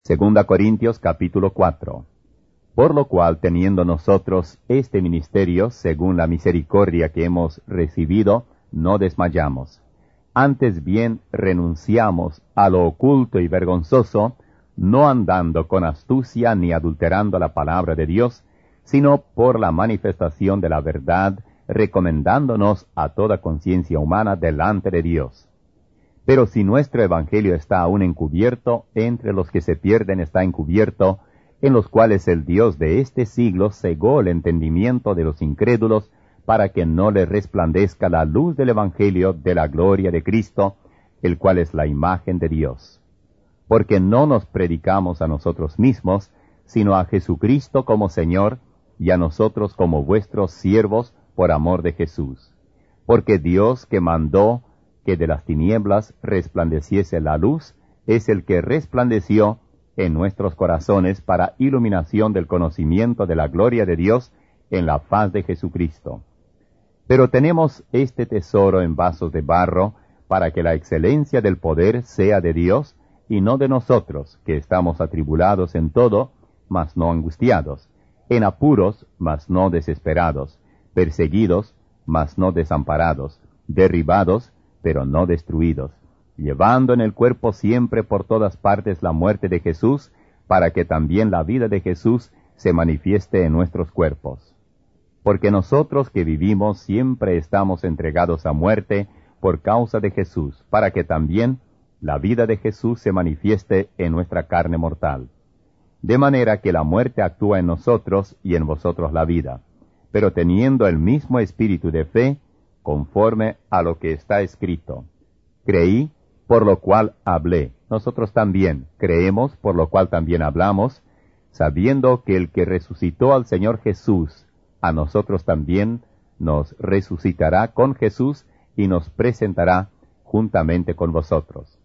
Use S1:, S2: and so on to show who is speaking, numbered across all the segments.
S1: Segunda Corintios capítulo 4. Por lo cual, teniendo nosotros este ministerio, según la misericordia que hemos recibido, no desmayamos. Antes bien renunciamos a lo oculto y vergonzoso, no andando con astucia ni adulterando la palabra de Dios, sino por la manifestación de la verdad, recomendándonos a toda conciencia humana delante de Dios. Pero si nuestro evangelio está aún encubierto, entre los que se pierden está encubierto, en los cuales el Dios de este siglo cegó el entendimiento de los incrédulos, para que no les resplandezca la luz del evangelio de la gloria de Cristo, el cual es la imagen de Dios. Porque no nos predicamos a nosotros mismos, sino a Jesucristo como Señor, y a nosotros como vuestros siervos por amor de Jesús. Porque Dios, que mandó que de las tinieblas resplandeciese la luz, es el que resplandeció en nuestros corazones para iluminación del conocimiento de la gloria de Dios en la faz de Jesucristo. Pero tenemos este tesoro en vasos de barro, para que la excelencia del poder sea de Dios, y no de nosotros, que estamos atribulados en todo, mas no angustiados, en apuros, mas no desesperados, perseguidos, mas no desamparados, derribados, pero no destruidos, llevando en el cuerpo siempre por todas partes la muerte de Jesús, para que también la vida de Jesús se manifieste en nuestros cuerpos. Porque nosotros que vivimos siempre estamos entregados a muerte por causa de Jesús, para que también la vida de Jesús se manifieste en nuestra carne mortal. De manera que la muerte actúa en nosotros y en vosotros la vida, pero teniendo el mismo espíritu de fe, conforme a lo que está escrito. Creí, por lo cual hablé. Nosotros también creemos, por lo cual también hablamos, sabiendo que el que resucitó al Señor Jesús, a nosotros también nos resucitará con Jesús y nos presentará juntamente con vosotros.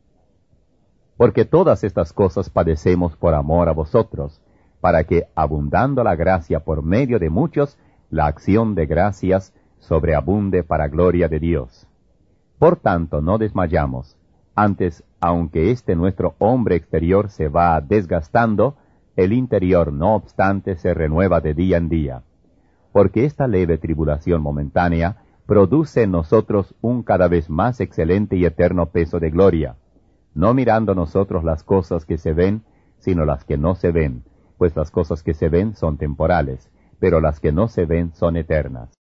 S1: Porque todas estas cosas padecemos por amor a vosotros, para que, abundando la gracia por medio de muchos, la acción de gracias sobreabunde para gloria de Dios. Por tanto, no desmayamos. Antes, aunque este nuestro hombre exterior se va desgastando, el interior, no obstante, se renueva de día en día. Porque esta leve tribulación momentánea produce en nosotros un cada vez más excelente y eterno peso de gloria, no mirando nosotros las cosas que se ven, sino las que no se ven, pues las cosas que se ven son temporales, pero las que no se ven son eternas.